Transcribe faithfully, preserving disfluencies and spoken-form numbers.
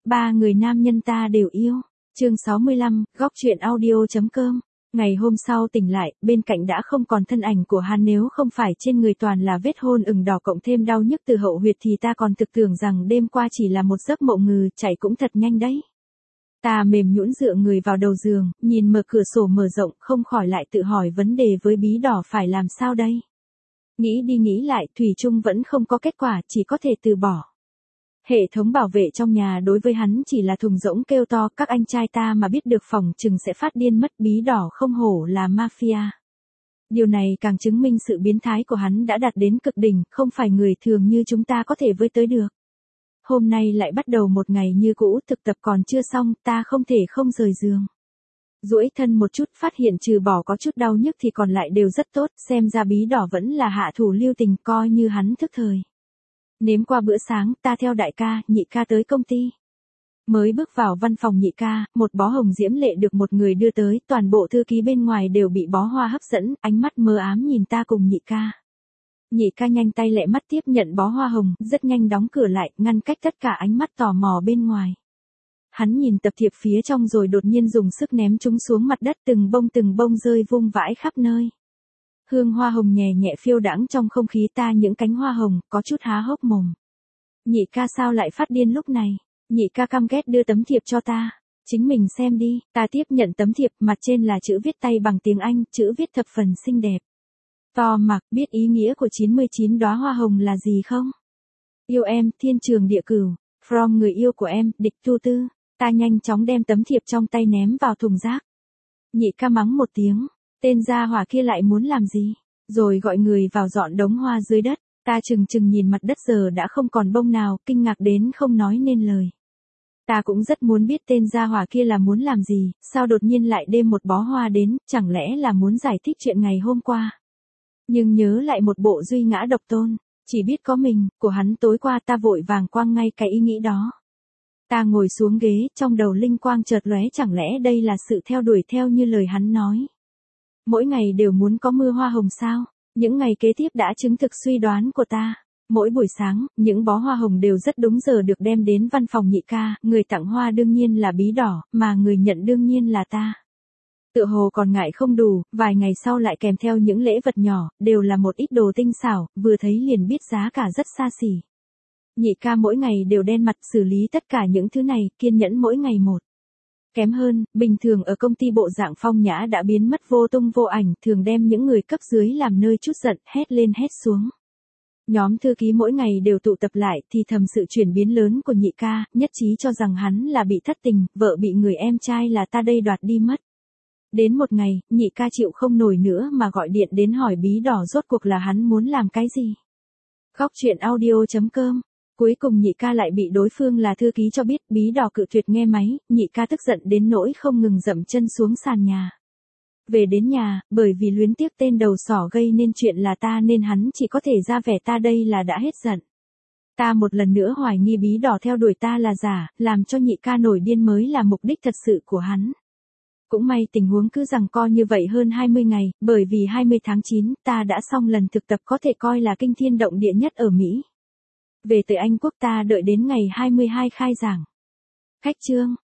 ba người nam nhân ta đều yêu. Chương sáu mươi lăm, góc truyện audio.com. Ngày hôm sau tỉnh lại, bên cạnh đã không còn thân ảnh của hắn, nếu không phải trên người toàn là vết hôn ửng đỏ cộng thêm đau nhức từ hậu huyệt thì ta còn thực tưởng rằng đêm qua chỉ là một giấc mộng ngừ, chạy cũng thật nhanh đấy. Ta mềm nhũn dựa người vào đầu giường, nhìn mở cửa sổ mở rộng, không khỏi lại tự hỏi vấn đề với bí đỏ phải làm sao đây. Nghĩ đi nghĩ lại, thủy chung vẫn không có kết quả, chỉ có thể từ bỏ. Hệ thống bảo vệ trong nhà đối với hắn chỉ là thùng rỗng kêu to, các anh trai ta mà biết được phòng chừng sẽ phát điên mất. Bí đỏ không hổ là mafia. Điều này càng chứng minh sự biến thái của hắn đã đạt đến cực đỉnh, không phải người thường như chúng ta có thể với tới được. Hôm nay lại bắt đầu một ngày như cũ, thực tập còn chưa xong, ta không thể không rời giường. Duỗi thân một chút, phát hiện trừ bỏ có chút đau nhức thì còn lại đều rất tốt, xem ra bí đỏ vẫn là hạ thủ lưu tình, coi như hắn thức thời. Nếm qua bữa sáng, ta theo đại ca, nhị ca tới công ty. Mới bước vào văn phòng nhị ca, một bó hồng diễm lệ được một người đưa tới, toàn bộ thư ký bên ngoài đều bị bó hoa hấp dẫn, ánh mắt mơ ám nhìn ta cùng nhị ca. Nhị ca nhanh tay lẹ mắt tiếp nhận bó hoa hồng, rất nhanh đóng cửa lại, ngăn cách tất cả ánh mắt tò mò bên ngoài. Hắn nhìn tập thiệp phía trong rồi đột nhiên dùng sức ném chúng xuống mặt đất, từng bông từng bông rơi vung vãi khắp nơi. Hương hoa hồng nhẹ nhẹ phiêu đãng trong không khí, ta những cánh hoa hồng, có chút há hốc mồm. Nhị ca sao lại phát điên lúc này? Nhị ca căm ghét đưa tấm thiệp cho ta. Chính mình xem đi, ta tiếp nhận tấm thiệp, mặt trên là chữ viết tay bằng tiếng Anh, chữ viết thập phần xinh đẹp. To mặc, biết ý nghĩa của chín mươi chín đóa hoa hồng là gì không? Yêu em, thiên trường địa cửu, from người yêu của em, địch tu tư. Ta nhanh chóng đem tấm thiệp trong tay ném vào thùng rác. Nhị ca mắng một tiếng, tên gia hỏa kia lại muốn làm gì? Rồi gọi người vào dọn đống hoa dưới đất. Ta chừng chừng nhìn mặt đất giờ đã không còn bông nào, kinh ngạc đến không nói nên lời. Ta cũng rất muốn biết tên gia hỏa kia là muốn làm gì, sao đột nhiên lại đem một bó hoa đến, chẳng lẽ là muốn giải thích chuyện ngày hôm qua. Nhưng nhớ lại một bộ duy ngã độc tôn, chỉ biết có mình, của hắn tối qua, ta vội vàng quăng ngay cái ý nghĩ đó. Ta ngồi xuống ghế, trong đầu linh quang chợt lóe, chẳng lẽ đây là sự theo đuổi theo như lời hắn nói. Mỗi ngày đều muốn có mưa hoa hồng sao? Những ngày kế tiếp đã chứng thực suy đoán của ta. Mỗi buổi sáng, những bó hoa hồng đều rất đúng giờ được đem đến văn phòng nhị ca, người tặng hoa đương nhiên là bí đỏ, mà người nhận đương nhiên là ta. Tựa hồ còn ngại không đủ, vài ngày sau lại kèm theo những lễ vật nhỏ, đều là một ít đồ tinh xảo, vừa thấy liền biết giá cả rất xa xỉ. Nhị ca mỗi ngày đều đen mặt xử lý tất cả những thứ này, kiên nhẫn mỗi ngày một. Kém hơn, bình thường ở công ty bộ dạng phong nhã đã biến mất vô tung vô ảnh, thường đem những người cấp dưới làm nơi chút giận, hét lên hét xuống. Nhóm thư ký mỗi ngày đều tụ tập lại thì thầm sự chuyển biến lớn của nhị ca, nhất trí cho rằng hắn là bị thất tình, vợ bị người em trai là ta đây đoạt đi mất. Đến một ngày, nhị ca chịu không nổi nữa mà gọi điện đến hỏi bí đỏ rốt cuộc là hắn muốn làm cái gì. Góc truyện audio.com. Cuối cùng nhị ca lại bị đối phương là thư ký cho biết, bí đỏ cự tuyệt nghe máy, nhị ca tức giận đến nỗi không ngừng dậm chân xuống sàn nhà. Về đến nhà, bởi vì luyến tiếc tên đầu sỏ gây nên chuyện là ta nên hắn chỉ có thể ra vẻ ta đây là đã hết giận. Ta một lần nữa hoài nghi bí đỏ theo đuổi ta là giả, làm cho nhị ca nổi điên mới là mục đích thật sự của hắn. Cũng may tình huống cứ giằng co như vậy hơn hai mươi ngày, bởi vì hai mươi tháng chín, ta đã xong lần thực tập có thể coi là kinh thiên động địa nhất ở Mỹ. Về tới Anh Quốc ta đợi đến ngày hai mươi hai khai giảng. Khách trương,